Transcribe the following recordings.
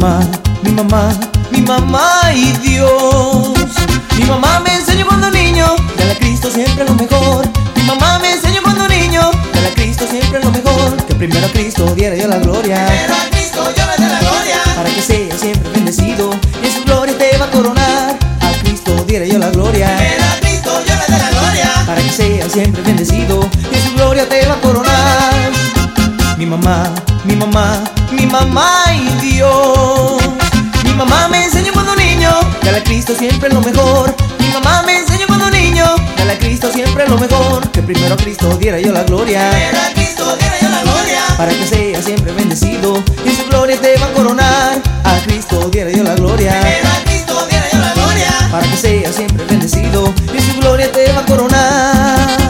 mamá, mi mamá, mi mamá y Dios. Mi mamá me enseñó cuando niño, dale a Cristo siempre lo mejor. Mi mamá me enseñó cuando niño, dale a Cristo siempre lo mejor. Que primero a Cristo diera yo la gloria, Primero a Cristo yo le dé la gloria, para que sea siempre bendecido y en su gloria te va a coronar. A Cristo diera yo la gloria, primero a Cristo yo le dé la gloria, para que sea siempre bendecido y en su gloria te va a coronar. Mi mamá, mi mamá, mi mamá y Dios. Mi mamá me enseñó cuando niño, dale a Cristo siempre lo mejor. Mi mamá me enseñó cuando niño, dale a Cristo siempre lo mejor. Que primero a Cristo diera yo la gloria, primero a Cristo diera yo la gloria, para que sea siempre bendecido y en su gloria te va a coronar. A Cristo diera yo la gloria, primero a Cristo diera yo la gloria, para que sea siempre bendecido y en su gloria te va a coronar.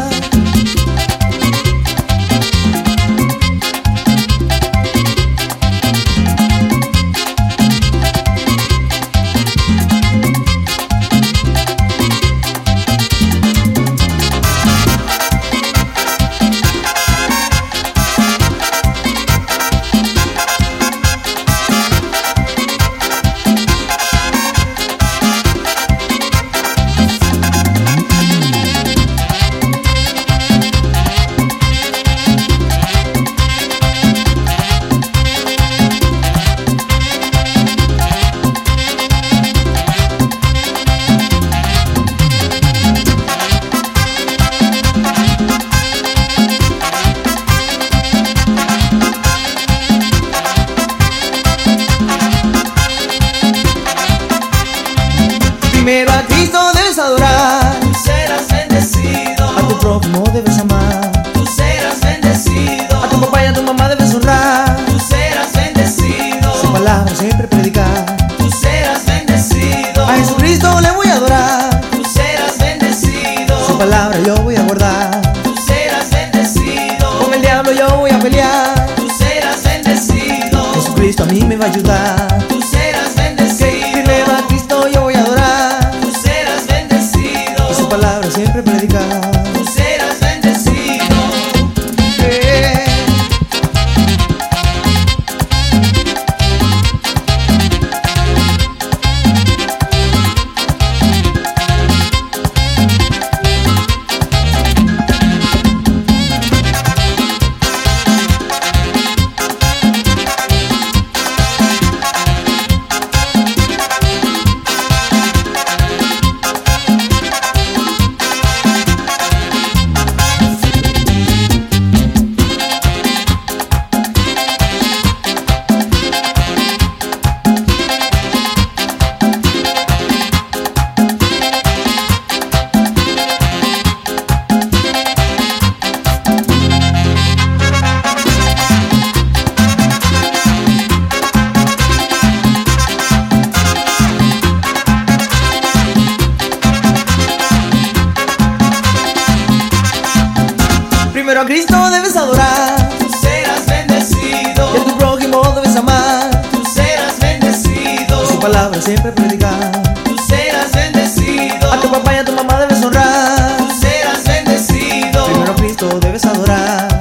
Primero a Cristo debes adorar, tú serás bendecido, a tu prójimo debes amar, tú serás bendecido, a tu papá y a tu mamá debes honrar, tú serás bendecido, su palabra siempre predicar. tú serás bendecido, A Jesucristo le voy a adorar, tú serás bendecido, su palabra yo voy a guardar. tú serás bendecido, Con el diablo yo voy a pelear, tú serás bendecido, Jesucristo a mí me va a ayudar. tú serás bendecido, Primero a Cristo yo voy a adorar, tú serás bendecido, y su palabra siempre predicar. tú serás bendecido. Primero a Cristo debes adorar, Tú serás bendecido, y a tu prójimo debes amar, tú serás bendecido, su palabra siempre predicar. tú serás bendecido, A tu papá y a tu mamá debes honrar, tú serás bendecido, primero a Cristo debes adorar,